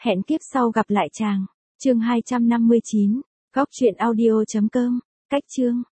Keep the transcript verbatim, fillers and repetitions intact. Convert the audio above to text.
Hẹn kiếp sau gặp lại chàng. Chương hai trăm năm mươi chín. Góc truyện audio chấm com. Cách chương